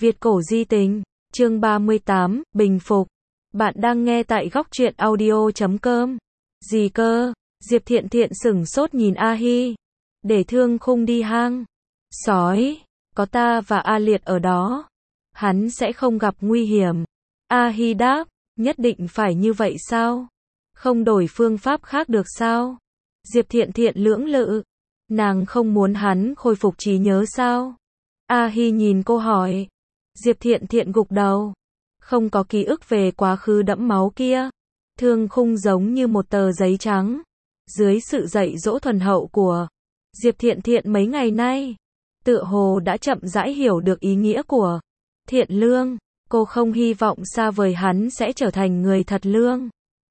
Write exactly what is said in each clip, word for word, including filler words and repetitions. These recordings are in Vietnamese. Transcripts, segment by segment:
Việt cổ di tình, chương ba mươi tám, bình phục. Bạn đang nghe tại góc truyện audio chấm com. Gì cơ? Diệp Thiện Thiện sửng sốt nhìn A Hi. Để Thương Khung đi hang. Sói, có ta và A Liệt ở đó. Hắn sẽ không gặp nguy hiểm. A Hi đáp, nhất định phải như vậy sao? Không đổi phương pháp khác được sao? Diệp Thiện Thiện lưỡng lự. Nàng không muốn hắn khôi phục trí nhớ sao? A Hi nhìn cô hỏi. Diệp Thiện Thiện gục đầu. Không có ký ức về quá khứ đẫm máu kia. Thương Khung giống như một tờ giấy trắng. Dưới sự dạy dỗ thuần hậu của Diệp Thiện Thiện mấy ngày nay, tựa hồ đã chậm rãi hiểu được ý nghĩa của thiện lương. Cô không hy vọng xa vời hắn sẽ trở thành người thật lương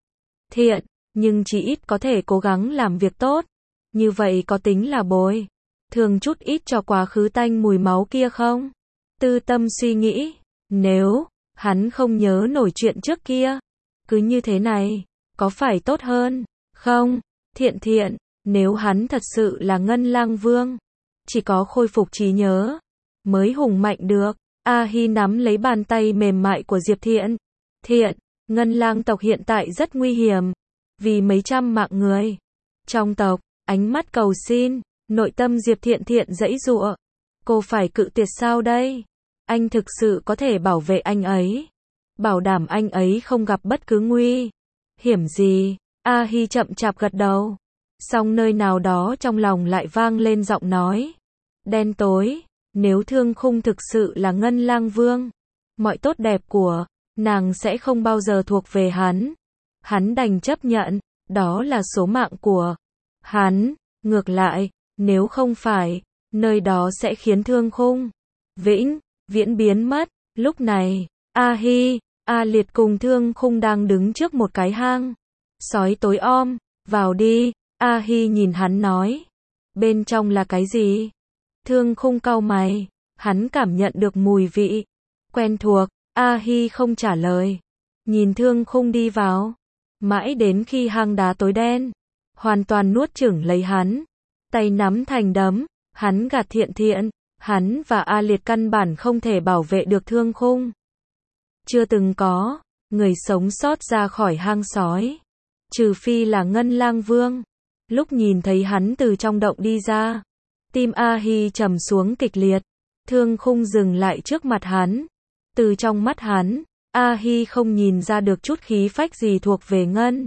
thiện, nhưng chỉ ít có thể cố gắng làm việc tốt. Như vậy có tính là bồi thường chút ít cho quá khứ tanh mùi máu kia không? Tư tâm suy nghĩ, nếu hắn không nhớ nổi chuyện trước kia, cứ như thế này, có phải tốt hơn không? Thiện Thiện, nếu hắn thật sự là Ngân Lang Vương, chỉ có khôi phục trí nhớ mới hùng mạnh được. A Hi nắm lấy bàn tay mềm mại của Diệp Thiện. Thiện, Ngân Lang tộc hiện tại rất nguy hiểm, vì mấy trăm mạng người trong tộc. Ánh mắt cầu xin, nội tâm Diệp Thiện Thiện giãy giụa. Cô phải cự tuyệt sao đây? Anh thực sự có thể bảo vệ anh ấy, bảo đảm anh ấy không gặp bất cứ nguy hiểm gì. A Hi chậm chạp gật đầu. Song nơi nào đó trong lòng lại vang lên giọng nói đen tối. Nếu Thương Khung thực sự là Ngân Lang Vương, mọi tốt đẹp của nàng sẽ không bao giờ thuộc về hắn. Hắn đành chấp nhận, đó là số mạng của hắn. Ngược lại, nếu không phải, nơi đó sẽ khiến Thương Khung vĩnh viễn biến mất. Lúc này, A Hi, A Liệt cùng Thương Khung đang đứng trước một cái hang sói tối om. Vào đi. A Hi nhìn hắn nói. Bên trong là cái gì? Thương Khung cau mày. Hắn cảm nhận được mùi vị quen thuộc. A Hi không trả lời, nhìn Thương Khung đi vào. Mãi đến khi hang đá tối đen hoàn toàn nuốt chửng lấy hắn, tay nắm thành đấm, hắn gạt Thiện Thiện. Hắn và A Liệt căn bản không thể bảo vệ được Thương Khung. Chưa từng có người sống sót ra khỏi hang sói, trừ phi là Ngân Lang Vương. Lúc nhìn thấy hắn từ trong động đi ra, tim A Hi trầm xuống kịch liệt. Thương Khung dừng lại trước mặt hắn. Từ trong mắt hắn, A Hi không nhìn ra được chút khí phách gì thuộc về Ngân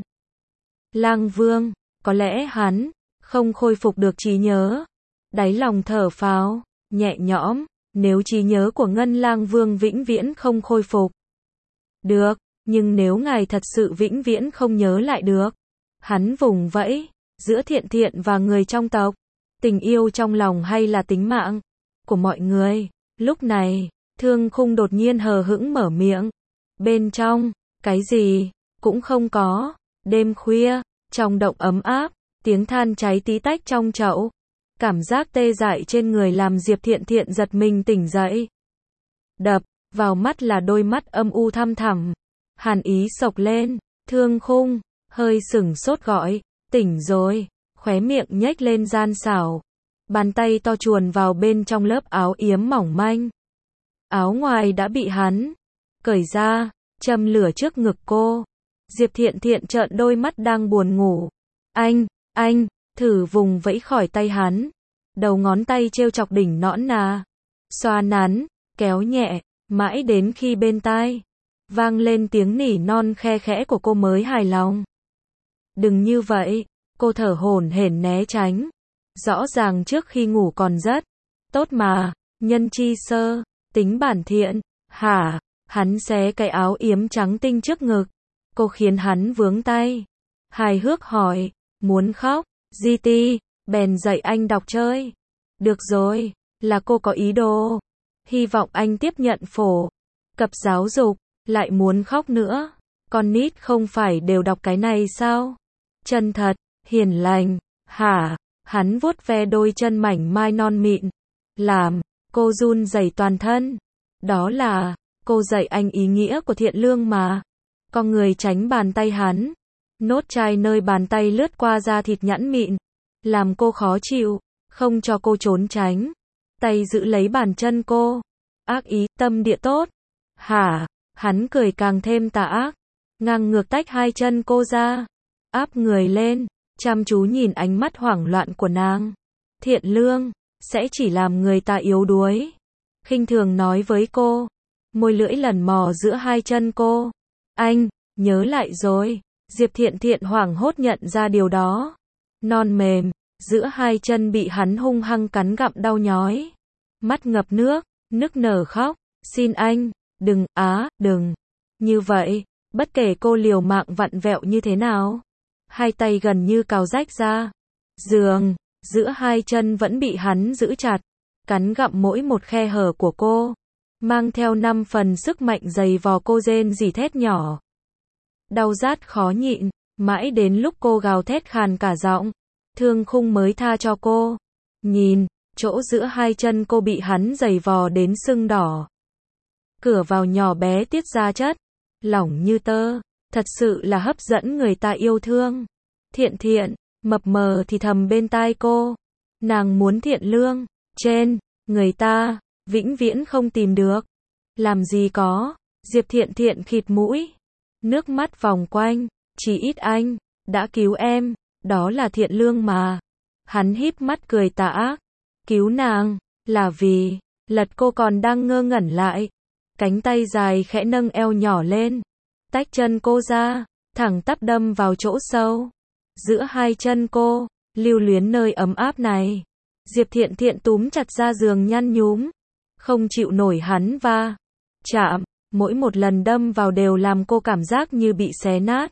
Lang Vương. Có lẽ hắn không khôi phục được trí nhớ. Đáy lòng thở phào nhẹ nhõm. Nếu trí nhớ của Ngân Lang Vương vĩnh viễn không khôi phục được, nhưng nếu ngài thật sự vĩnh viễn không nhớ lại được. Hắn vùng vẫy giữa Thiện Thiện và người trong tộc, tình yêu trong lòng hay là tính mạng của mọi người. Lúc này, Thương Khung đột nhiên hờ hững mở miệng. Bên trong, cái gì cũng không có. Đêm khuya, trong động ấm áp, tiếng than cháy tí tách trong chậu. Cảm giác tê dại trên người làm Diệp Thiện Thiện giật mình tỉnh dậy. Đập vào mắt là đôi mắt âm u thăm thẳm. Hàn ý sộc lên. Thương Khung hơi sửng sốt gọi, tỉnh rồi. Khóe miệng nhếch lên gian xảo. Bàn tay to chuồn vào bên trong lớp áo yếm mỏng manh. Áo ngoài đã bị hắn cởi ra, châm lửa trước ngực cô. Diệp Thiện Thiện trợn đôi mắt đang buồn ngủ. Anh, anh, thử vùng vẫy khỏi tay hắn. Đầu ngón tay trêu chọc đỉnh nõn nà. Xoa nắn, kéo nhẹ, mãi đến khi bên tai vang lên tiếng nỉ non khe khẽ của cô mới hài lòng. Đừng như vậy. Cô thở hổn hển né tránh. Rõ ràng trước khi ngủ còn rất tốt mà. Nhân chi sơ, tính bản thiện. Hả? Hắn xé cái áo yếm trắng tinh trước ngực. Cô khiến hắn vướng tay. Hài hước hỏi. Muốn khóc? Di ti, bèn dạy anh đọc chơi. Được rồi, là cô có ý đồ. Hy vọng anh tiếp nhận phổ cập giáo dục. Lại muốn khóc nữa. Con nít không phải đều đọc cái này sao? Chân thật, hiền lành. Hả? Hắn vuốt ve đôi chân mảnh mai non mịn. Làm cô run rẩy toàn thân. Đó là cô dạy anh ý nghĩa của thiện lương mà. Con người tránh bàn tay hắn. Nốt chai nơi bàn tay lướt qua da thịt nhẵn mịn, làm cô khó chịu, không cho cô trốn tránh. Tay giữ lấy bàn chân cô. ác ý, tâm địa tốt. Hả? Hắn cười càng thêm tà ác, ngang ngược tách hai chân cô ra, áp người lên, chăm chú nhìn ánh mắt hoảng loạn của nàng. Thiện lương, sẽ chỉ làm người ta yếu đuối. Khinh thường nói với cô, môi lưỡi lần mò giữa hai chân cô. Anh, nhớ lại rồi. Diệp Thiện Thiện hoảng hốt nhận ra điều đó. Non mềm, giữa hai chân bị hắn hung hăng cắn gặm đau nhói. Mắt ngập nước, nức nở khóc. Xin anh, đừng, á, đừng. Như vậy, bất kể cô liều mạng vặn vẹo như thế nào, hai tay gần như cào rách ra. Giường, giữa hai chân vẫn bị hắn giữ chặt, cắn gặm mỗi một khe hở của cô, mang theo năm phần sức mạnh giày vò cô rên rỉ thét nhỏ. Đau rát khó nhịn, mãi đến lúc cô gào thét khàn cả giọng, Thương Khung mới tha cho cô. Nhìn, chỗ giữa hai chân cô bị hắn giày vò đến sưng đỏ. Cửa vào nhỏ bé tiết ra chất, lỏng như tơ, thật sự là hấp dẫn người ta yêu thương. Thiện Thiện, mập mờ thì thầm bên tai cô. Nàng muốn thiện lương, trên, người ta, vĩnh viễn không tìm được. Làm gì có, Diệp Thiện Thiện khịt mũi. Nước mắt vòng quanh, chỉ ít anh, đã cứu em, đó là thiện lương mà. Hắn híp mắt cười tà ác. Cứu nàng, là vì, lật cô còn đang ngơ ngẩn lại. Cánh tay dài khẽ nâng eo nhỏ lên, tách chân cô ra, thẳng tắp đâm vào chỗ sâu. Giữa hai chân cô, lưu luyến nơi ấm áp này. Diệp Thiện Thiện túm chặt ra giường nhăn nhúm, không chịu nổi hắn va chạm, mỗi một lần đâm vào đều làm cô cảm giác như bị xé nát.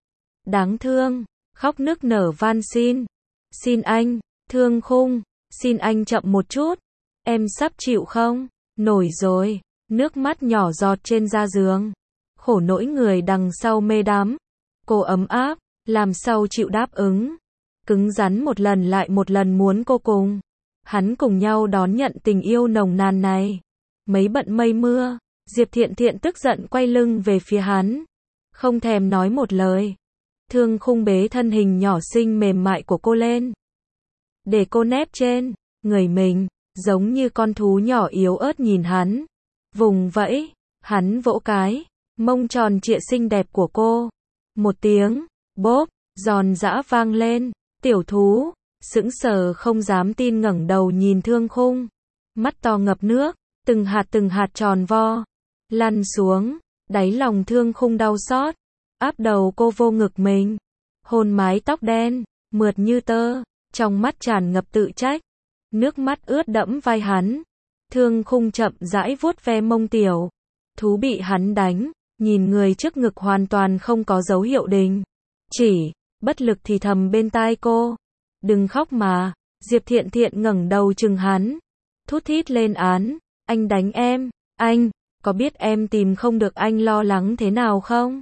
Đáng thương, khóc nức nở van xin. Xin anh, Thương Khung, xin anh chậm một chút, em sắp chịu không nổi rồi. Nước mắt nhỏ giọt trên da giường. Khổ nỗi người đằng sau mê đắm. Cô ấm áp, làm sao chịu đáp ứng. Cứng rắn một lần lại một lần muốn cô cùng hắn cùng nhau đón nhận tình yêu nồng nàn này. Mấy bận mây mưa, Diệp Thiện Thiện tức giận quay lưng về phía hắn, không thèm nói một lời. Thương Khung bế thân hình nhỏ xinh mềm mại của cô lên, để cô nép trên người mình, giống như con thú nhỏ yếu ớt nhìn hắn. Vùng vẫy, hắn vỗ cái mông tròn trịa xinh đẹp của cô. Một tiếng bốp giòn giã vang lên. Tiểu thú sững sờ không dám tin ngẩng đầu nhìn Thương Khung, mắt to ngập nước, từng hạt từng hạt tròn vo lăn xuống. Đáy lòng Thương Khung đau xót, áp đầu cô vô ngực mình, hôn mái tóc đen mượt như tơ, trong mắt tràn ngập tự trách. Nước mắt ướt đẫm vai hắn. Thương Khung chậm rãi vuốt ve mông tiểu thú bị hắn đánh, nhìn người trước ngực hoàn toàn không có dấu hiệu đình chỉ, bất lực thì thầm bên tai cô. Đừng khóc mà. Diệp Thiện Thiện ngẩng đầu chừng hắn, thút thít lên án. Anh đánh em, anh, có biết em tìm không được anh lo lắng thế nào không?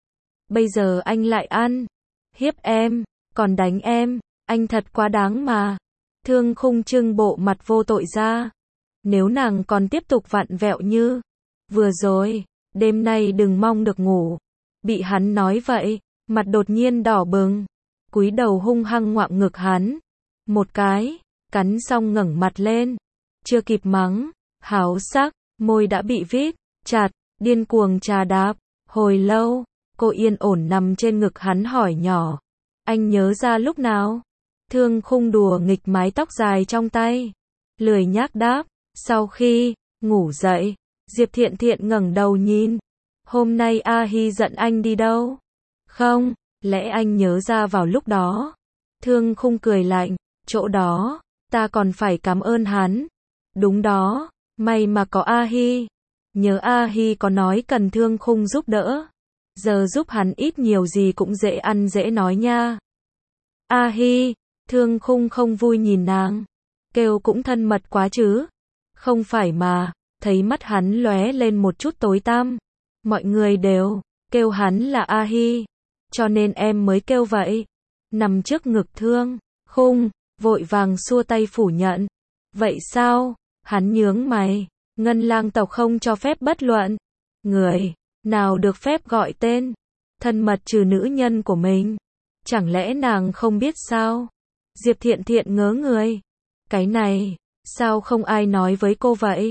Bây giờ anh lại ăn hiếp em, còn đánh em, anh thật quá đáng mà. Thương Khung trưng bộ mặt vô tội ra. Nếu nàng còn tiếp tục vặn vẹo như vừa rồi, đêm nay đừng mong được ngủ. Bị hắn nói vậy, mặt đột nhiên đỏ bừng, cúi đầu hung hăng ngoạm ngực hắn một cái, cắn xong ngẩng mặt lên. Chưa kịp mắng háo sắc, môi đã bị vít chặt, điên cuồng trà đạp. Hồi lâu, cô yên ổn nằm trên ngực hắn hỏi nhỏ, anh nhớ ra lúc nào? Thương Khung đùa nghịch mái tóc dài trong tay, lười nhác đáp. Sau khi ngủ dậy, Diệp Thiện Thiện ngẩng đầu nhìn. Hôm nay A Hi giận anh đi đâu? Không, lẽ anh nhớ ra vào lúc đó? Thương Khung cười lạnh, chỗ đó, ta còn phải cảm ơn hắn. Đúng đó, may mà có A Hi. Nhớ A Hi có nói cần Thương Khung giúp đỡ. Giờ giúp hắn ít nhiều gì cũng dễ ăn dễ nói nha. A Hi, Thương Khung không vui nhìn nàng. Kêu cũng thân mật quá chứ. Không phải mà, thấy mắt hắn lóe lên một chút tối tăm. Mọi người đều kêu hắn là A Hi, cho nên em mới kêu vậy. Nằm trước ngực Thương Khung, vội vàng xua tay phủ nhận. Vậy sao? Hắn nhướng mày. Ngân Lang tộc không cho phép bất luận người nào được phép gọi tên thân mật trừ nữ nhân của mình. Chẳng lẽ nàng không biết sao? Diệp Thiện Thiện ngớ người. Cái này, sao không ai nói với cô vậy?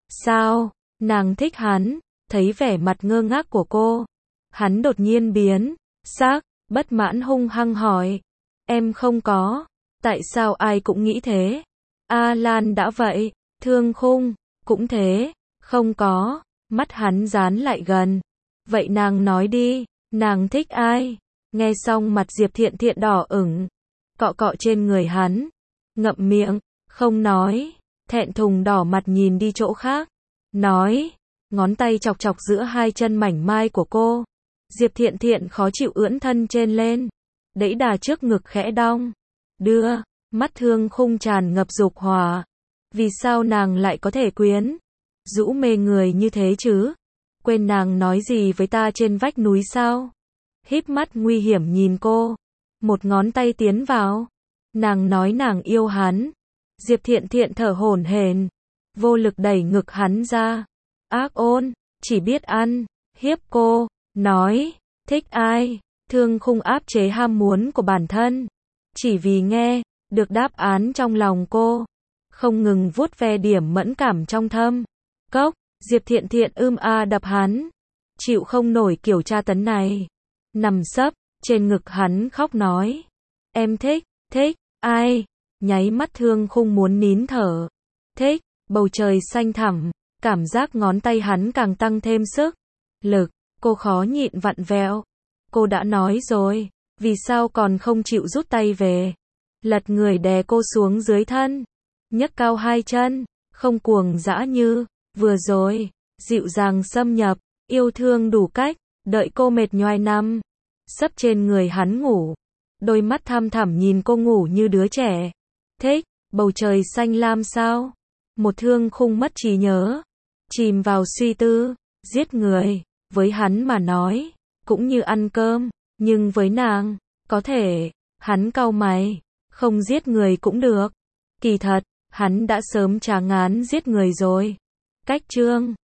Sao? Nàng thích hắn, thấy vẻ mặt ngơ ngác của cô. Hắn đột nhiên biến sắc, bất mãn hung hăng hỏi. Em không có. Tại sao ai cũng nghĩ thế? A Lan đã vậy, Thương Khung cũng thế, không có. Mắt hắn dán lại gần. Vậy nàng nói đi, nàng thích ai? Nghe xong mặt Diệp Thiện Thiện đỏ ửng, cọ cọ trên người hắn, ngậm miệng, không nói, thẹn thùng đỏ mặt nhìn đi chỗ khác. Nói, ngón tay chọc chọc giữa hai chân mảnh mai của cô. Diệp Thiện Thiện khó chịu ưỡn thân trên lên, đẫy đà trước ngực khẽ đong đưa, mắt Thương Khung tràn ngập dục hỏa. Vì sao nàng lại có thể quyến rũ mê người như thế chứ? Quên nàng nói gì với ta trên vách núi sao? Híp mắt nguy hiểm nhìn cô, một ngón tay tiến vào. Nàng nói nàng yêu hắn. Diệp Thiện Thiện thở hổn hển, vô lực đẩy ngực hắn ra. Ác ôn, chỉ biết ăn hiếp cô. Nói, thích ai? Thương Khung áp chế ham muốn của bản thân, chỉ vì nghe được đáp án trong lòng cô, không ngừng vuốt ve điểm mẫn cảm trong thâm cốc. Diệp Thiện Thiện ưm a đập hắn, chịu không nổi kiểu tra tấn này, nằm sấp trên ngực hắn khóc nói, em thích, thích ai? Nháy mắt Thương Khung muốn nín thở. Thích, bầu trời xanh thẳm, cảm giác ngón tay hắn càng tăng thêm sức lực, cô khó nhịn vặn vẹo. Cô đã nói rồi, vì sao còn không chịu rút tay về? Lật người đè cô xuống dưới thân, nhấc cao hai chân, không cuồng dã như vừa rồi, dịu dàng xâm nhập, yêu thương đủ cách, đợi cô mệt nhoài nằm sấp trên người hắn ngủ, đôi mắt thăm thẳm nhìn cô ngủ như đứa trẻ. Thích, bầu trời xanh lam sao? Một Thương Khung mất trí nhớ, chìm vào suy tư. Giết người, với hắn mà nói, cũng như ăn cơm, nhưng với nàng, có thể. Hắn cau mày, không giết người cũng được. Kỳ thật, hắn đã sớm chán ngán giết người rồi. Cách chương